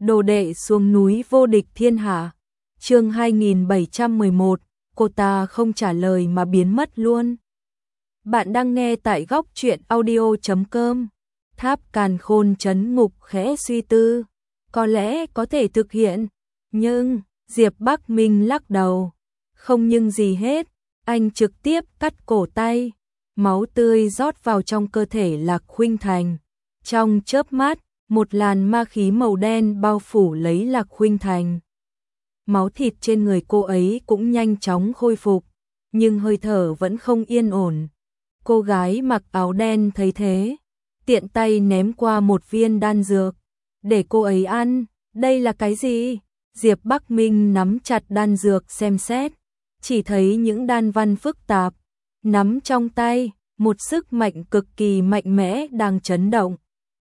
Đồ đệ xuống núi vô địch thiên hạ. Chương 2711, cô ta không trả lời mà biến mất luôn. Bạn đang nghe tại góc truyện audio.com. Tháp Càn Khôn trấn ngục khẽ suy tư, có lẽ có thể thực hiện, nhưng Diệp Bắc Minh lắc đầu. Không nhưng gì hết, anh trực tiếp cắt cổ tay, máu tươi rót vào trong cơ thể Lạc Khuynh Thành. Trong chớp mắt, một làn ma khí màu đen bao phủ lấy Lạc Khuynh Thành. Máu thịt trên người cô ấy cũng nhanh chóng khôi phục, nhưng hơi thở vẫn không yên ổn. Cô gái mặc áo đen thấy thế, tiện tay ném qua một viên đan dược, để cô ấy ăn. Đây là cái gì? Diệp Bắc Minh nắm chặt đan dược xem xét, chỉ thấy những đan văn phức tạp, nắm trong tay, một sức mạnh cực kỳ mạnh mẽ đang chấn động.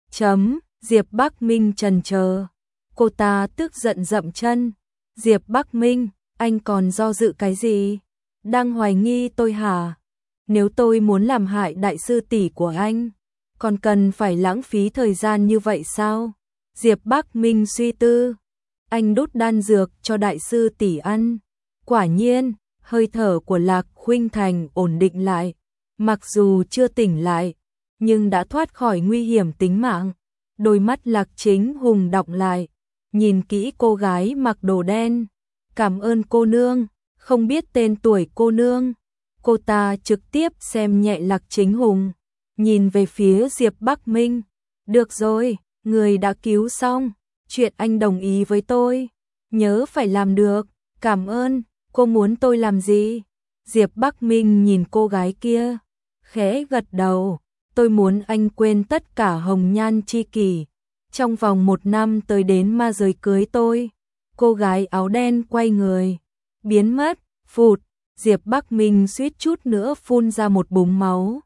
Diệp Bắc Minh chần chờ, cô ta tức giận dậm chân. Diệp Bắc Minh, anh còn do dự cái gì? Đang hoài nghi tôi hả? Nếu tôi muốn làm hại đại sư tỷ của anh, còn cần phải lãng phí thời gian như vậy sao? Diệp Bắc Minh suy tư, anh đút đan dược cho đại sư tỷ ăn. Quả nhiên, hơi thở của Lạc Khuynh Thành ổn định lại, mặc dù chưa tỉnh lại, nhưng đã thoát khỏi nguy hiểm tính mạng. Đôi mắt Lạc Chính Hùng đọng lại, nhìn kỹ cô gái mặc đồ đen. Cảm ơn cô nương, không biết tên tuổi cô nương. Cô ta trực tiếp xem nhẹ Lạc Chính Hùng, nhìn về phía Diệp Bắc Minh. Được rồi, người đã cứu xong, chuyện anh đồng ý với tôi, nhớ phải làm được. Cảm ơn, cô muốn tôi làm gì? Diệp Bắc Minh nhìn cô gái kia, khẽ gật đầu. Tôi muốn anh quên tất cả hồng nhan chi kỷ, trong vòng 1 năm tới đến ma giới cưới tôi. Cô gái áo đen quay người, biến mất. Phụt, Diệp Bắc Minh suýt chút nữa phun ra một búng máu.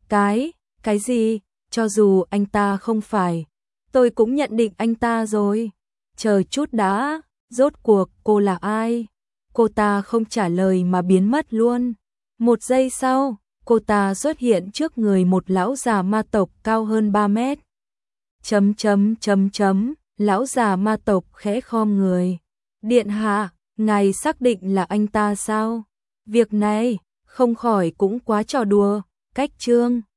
Cái gì? Cho dù anh ta không phải, tôi cũng nhận định anh ta rồi. Chờ chút đã, rốt cuộc cô là ai? Cô ta không trả lời mà biến mất luôn. Một giây sau, cô ta xuất hiện trước người một lão già ma tộc cao hơn 3 mét. Lão già ma tộc khẽ khom người. Điện hạ, ngài xác định là anh ta sao? Việc này, không khỏi cũng quá trò đùa. Cách chương